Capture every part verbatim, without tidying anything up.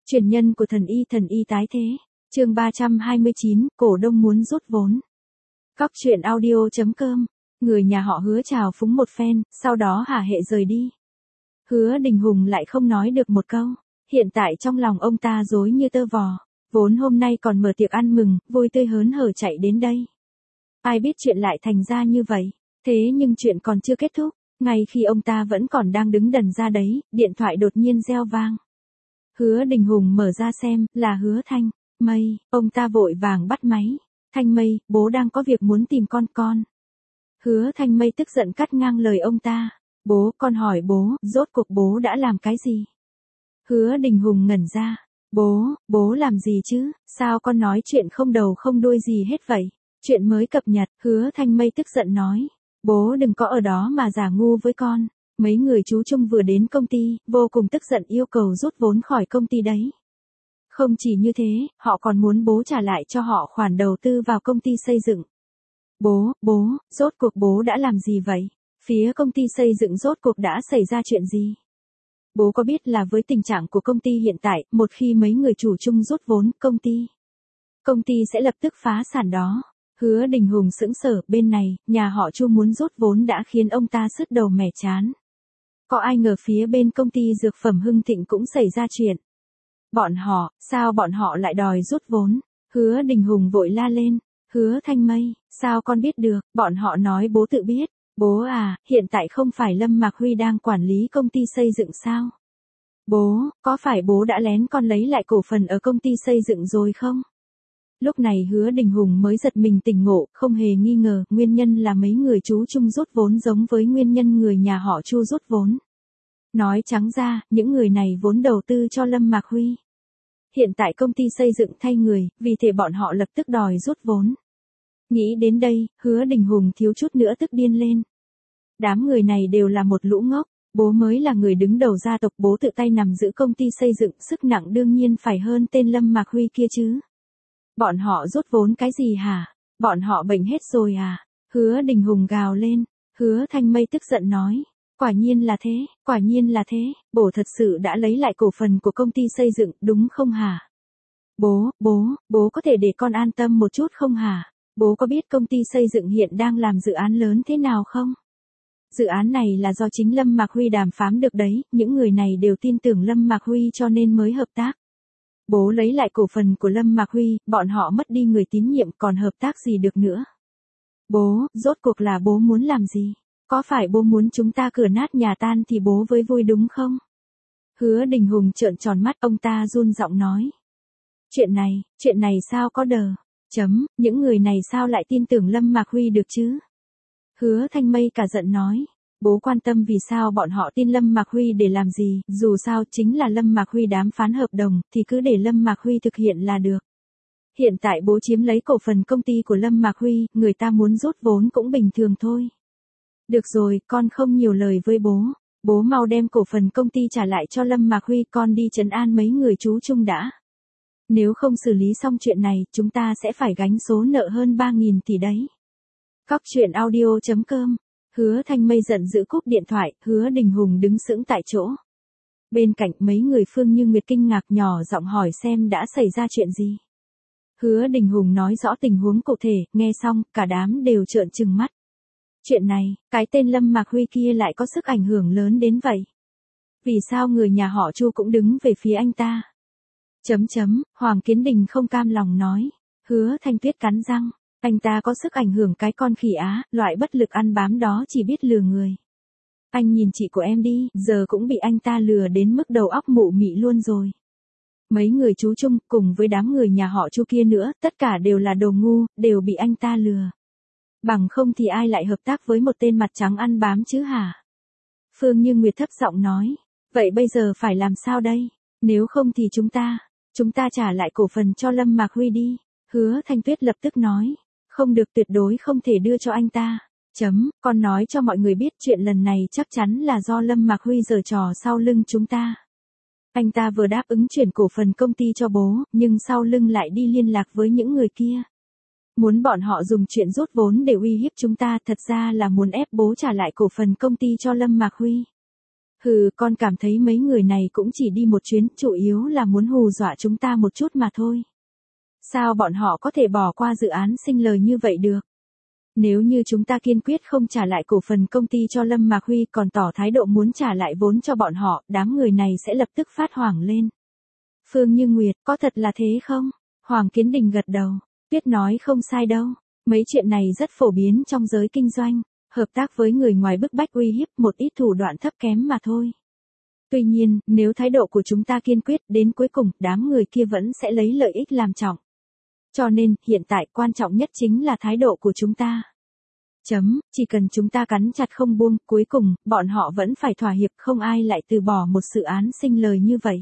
Truyền nhân của thần y thần y tái thế. Chương ba trăm hai mươi chín, cổ đông muốn rút vốn. Cóc truyện audio chấm com. Người nhà họ Hứa chào phúng một phen, sau đó hả hệ rời đi. Hứa Đình Hùng lại không nói được một câu. Hiện tại trong lòng ông ta rối như tơ vò. Vốn hôm nay còn mở tiệc ăn mừng, vui tươi hớn hở chạy đến đây. Ai biết chuyện lại thành ra như vậy. Thế nhưng chuyện còn chưa kết thúc. Ngay khi ông ta vẫn còn đang đứng đần ra đấy, điện thoại đột nhiên reo vang. Hứa Đình Hùng mở ra xem, là Hứa Thanh Mây. Ông ta vội vàng bắt máy. Thanh Mây, bố đang có việc muốn tìm con con. Hứa Thanh Mây tức giận cắt ngang lời ông ta. Bố, con hỏi bố, rốt cuộc bố đã làm cái gì? Hứa Đình Hùng ngẩn ra. Bố, bố làm gì chứ, sao con nói chuyện không đầu không đuôi gì hết vậy? Chuyện mới cập nhật, Hứa Thanh Mây tức giận nói. Bố đừng có ở đó mà giả ngu với con. Mấy người chú Trung vừa đến công ty, vô cùng tức giận yêu cầu rút vốn khỏi công ty đấy. Không chỉ như thế, họ còn muốn bố trả lại cho họ khoản đầu tư vào công ty xây dựng. Bố, bố, rốt cuộc bố đã làm gì vậy? Phía công ty xây dựng rốt cuộc đã xảy ra chuyện gì? Bố có biết là với tình trạng của công ty hiện tại, một khi mấy người chủ chung rút vốn, công ty, công ty sẽ lập tức phá sản đó. Hứa Đình Hùng sững sờ, bên này, nhà họ Chu muốn rút vốn đã khiến ông ta sứt đầu mẻ chán. Có ai ngờ phía bên công ty dược phẩm Hưng Thịnh cũng xảy ra chuyện. Bọn họ, sao bọn họ lại đòi rút vốn? Hứa Đình Hùng vội la lên. Hứa Thanh Mây, sao con biết được, bọn họ nói bố tự biết. Bố à, hiện tại không phải Lâm Mạc Huy đang quản lý công ty xây dựng sao? Bố, có phải bố đã lén con lấy lại cổ phần ở công ty xây dựng rồi không? Lúc này Hứa Đình Hùng mới giật mình tỉnh ngộ, không hề nghi ngờ, nguyên nhân là mấy người chú Trung rút vốn giống với nguyên nhân người nhà họ Chu rút vốn. Nói trắng ra, những người này vốn đầu tư cho Lâm Mạc Huy. Hiện tại công ty xây dựng thay người, vì thế bọn họ lập tức đòi rút vốn. Nghĩ đến đây, Hứa Đình Hùng thiếu chút nữa tức điên lên. Đám người này đều là một lũ ngốc, bố mới là người đứng đầu gia tộc, bố tự tay nằm giữ công ty xây dựng, sức nặng đương nhiên phải hơn tên Lâm Mạc Huy kia chứ. Bọn họ rút vốn cái gì hả? Bọn họ bệnh hết rồi à? Hứa Đình Hùng gào lên. Hứa Thanh Mây tức giận nói. Quả nhiên là thế, quả nhiên là thế, bố thật sự đã lấy lại cổ phần của công ty xây dựng, đúng không hả? Bố, bố, bố có thể để con an tâm một chút không hả? Bố có biết công ty xây dựng hiện đang làm dự án lớn thế nào không? Dự án này là do chính Lâm Mạc Huy đàm phán được đấy, những người này đều tin tưởng Lâm Mạc Huy cho nên mới hợp tác. Bố lấy lại cổ phần của Lâm Mạc Huy, bọn họ mất đi người tín nhiệm còn hợp tác gì được nữa. Bố, rốt cuộc là bố muốn làm gì? Có phải bố muốn chúng ta cửa nát nhà tan thì bố với vui đúng không? Hứa Đình Hùng trợn tròn mắt, ông ta run giọng nói. Chuyện này, chuyện này sao có đờ? Chấm, những người này sao lại tin tưởng Lâm Mạc Huy được chứ? Hứa Thanh Mây cả giận nói. Bố quan tâm vì sao bọn họ tin Lâm Mạc Huy để làm gì, dù sao chính là Lâm Mạc Huy đàm phán hợp đồng, thì cứ để Lâm Mạc Huy thực hiện là được. Hiện tại bố chiếm lấy cổ phần công ty của Lâm Mạc Huy, người ta muốn rút vốn cũng bình thường thôi. Được rồi, con không nhiều lời với bố. Bố mau đem cổ phần công ty trả lại cho Lâm Mạc Huy, con đi trấn an mấy người chú Trung đã. Nếu không xử lý xong chuyện này, chúng ta sẽ phải gánh số nợ hơn ba nghìn tỷ đấy. Cóc truyện audio chấm com. Hứa Thanh Mây giận dữ cúp điện thoại, Hứa Đình Hùng đứng sững tại chỗ. Bên cạnh mấy người Phương Như Nguyệt kinh ngạc nhỏ giọng hỏi xem đã xảy ra chuyện gì. Hứa Đình Hùng nói rõ tình huống cụ thể, nghe xong, cả đám đều trợn trừng mắt. Chuyện này, cái tên Lâm Mạc Huy kia lại có sức ảnh hưởng lớn đến vậy. Vì sao người nhà họ Chu cũng đứng về phía anh ta? Chấm chấm, Hoàng Kiến Đình không cam lòng nói. Hứa Thanh Tuyết cắn răng. Anh ta có sức ảnh hưởng cái con khỉ Á, loại bất lực ăn bám đó chỉ biết lừa người. Anh nhìn chị của em đi, giờ cũng bị anh ta lừa đến mức đầu óc mụ mị luôn rồi. Mấy người chú Trung, cùng với đám người nhà họ Chu kia nữa, tất cả đều là đồ ngu, đều bị anh ta lừa. Bằng không thì ai lại hợp tác với một tên mặt trắng ăn bám chứ hả? Phương Như Nguyệt thấp giọng nói. Vậy bây giờ phải làm sao đây? Nếu không thì chúng ta, chúng ta trả lại cổ phần cho Lâm Mạc Huy đi. Hứa Thanh Tuyết lập tức nói. Không được, tuyệt đối không thể đưa cho anh ta. Chấm, con nói cho mọi người biết chuyện lần này chắc chắn là do Lâm Mạc Huy giở trò sau lưng chúng ta. Anh ta vừa đáp ứng chuyển cổ phần công ty cho bố, nhưng sau lưng lại đi liên lạc với những người kia. Muốn bọn họ dùng chuyện rút vốn để uy hiếp chúng ta, thật ra là muốn ép bố trả lại cổ phần công ty cho Lâm Mạc Huy. Hừ, con cảm thấy mấy người này cũng chỉ đi một chuyến, chủ yếu là muốn hù dọa chúng ta một chút mà thôi. Sao bọn họ có thể bỏ qua dự án sinh lời như vậy được? Nếu như chúng ta kiên quyết không trả lại cổ phần công ty cho Lâm Mạc Huy còn tỏ thái độ muốn trả lại vốn cho bọn họ, đám người này sẽ lập tức phát hoảng lên. Phương Như Nguyệt, có thật là thế không? Hoàng Kiến Đình gật đầu. Tuyết nói không sai đâu. Mấy chuyện này rất phổ biến trong giới kinh doanh. Hợp tác với người ngoài bức bách uy hiếp một ít thủ đoạn thấp kém mà thôi. Tuy nhiên, nếu thái độ của chúng ta kiên quyết đến cuối cùng, đám người kia vẫn sẽ lấy lợi ích làm trọng. Cho nên, hiện tại quan trọng nhất chính là thái độ của chúng ta. Chấm, chỉ cần chúng ta cắn chặt không buông, cuối cùng, bọn họ vẫn phải thỏa hiệp, không ai lại từ bỏ một dự án sinh lời như vậy.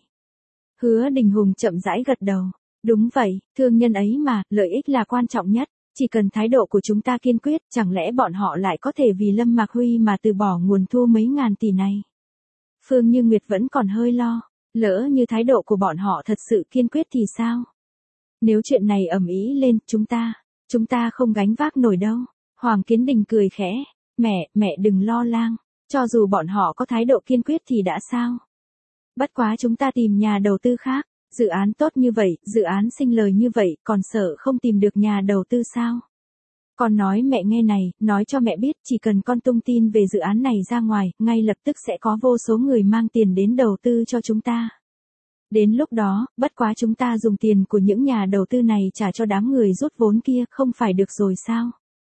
Hứa Đình Hùng chậm rãi gật đầu. Đúng vậy, thương nhân ấy mà, lợi ích là quan trọng nhất. Chỉ cần thái độ của chúng ta kiên quyết, chẳng lẽ bọn họ lại có thể vì Lâm Mạc Huy mà từ bỏ nguồn thu mấy ngàn tỷ này. Phương Như Nguyệt vẫn còn hơi lo, lỡ như thái độ của bọn họ thật sự kiên quyết thì sao? Nếu chuyện này ầm ĩ lên, chúng ta, chúng ta không gánh vác nổi đâu. Hoàng Kiến Đình cười khẽ, mẹ, mẹ đừng lo lang, cho dù bọn họ có thái độ kiên quyết thì đã sao? Bất quá chúng ta tìm nhà đầu tư khác, dự án tốt như vậy, dự án sinh lời như vậy, còn sợ không tìm được nhà đầu tư sao? Con nói mẹ nghe này, nói cho mẹ biết, chỉ cần con tung tin về dự án này ra ngoài, ngay lập tức sẽ có vô số người mang tiền đến đầu tư cho chúng ta. Đến lúc đó, bất quá chúng ta dùng tiền của những nhà đầu tư này trả cho đám người rút vốn kia, không phải được rồi sao?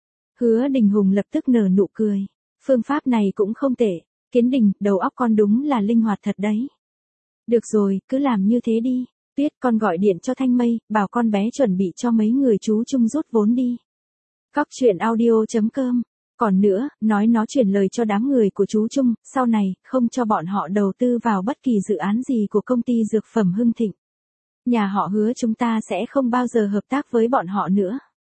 Hứa Đình Hùng lập tức nở nụ cười. Phương pháp này cũng không tệ. Kiến Đình, đầu óc con đúng là linh hoạt thật đấy. Được rồi, cứ làm như thế đi. Tuyết, con gọi điện cho Thanh Mây, bảo con bé chuẩn bị cho mấy người chú chung rút vốn đi. Cóc truyện audio chấm com. Còn nữa, nói nó chuyển lời cho đám người của chú Trung, sau này, không cho bọn họ đầu tư vào bất kỳ dự án gì của công ty dược phẩm Hưng Thịnh. Nhà họ Hứa chúng ta sẽ không bao giờ hợp tác với bọn họ nữa.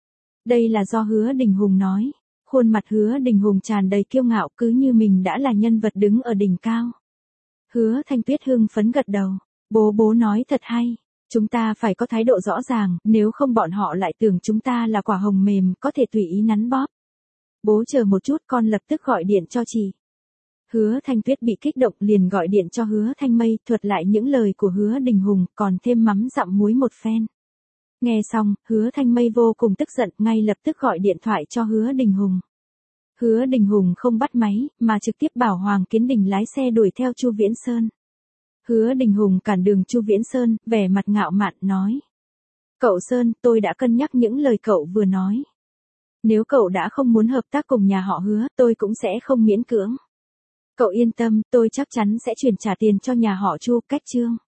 Đây là do Hứa Đình Hùng nói. Khuôn mặt Hứa Đình Hùng tràn đầy kiêu ngạo cứ như mình đã là nhân vật đứng ở đỉnh cao. Hứa Thanh Tuyết hưng phấn gật đầu. Bố bố nói thật hay. Chúng ta phải có thái độ rõ ràng, nếu không bọn họ lại tưởng chúng ta là quả hồng mềm, có thể tùy ý nắn bóp. Bố chờ một chút, con lập tức gọi điện cho chị. Hứa Thanh Tuyết bị kích động liền gọi điện cho Hứa Thanh Mây, thuật lại những lời của Hứa Đình Hùng, còn thêm mắm dặm muối một phen. Nghe xong, Hứa Thanh Mây vô cùng tức giận, ngay lập tức gọi điện thoại cho Hứa Đình Hùng. Hứa Đình Hùng không bắt máy, mà trực tiếp bảo Hoàng Kiến Đình lái xe đuổi theo Chu Viễn Sơn. Hứa Đình Hùng cản đường Chu Viễn Sơn, vẻ mặt ngạo mạn nói. Cậu Sơn, tôi đã cân nhắc những lời cậu vừa nói. Nếu cậu đã không muốn hợp tác cùng nhà họ Hứa, tôi cũng sẽ không miễn cưỡng. Cậu yên tâm, tôi chắc chắn sẽ chuyển trả tiền cho nhà họ Chu, cách chương.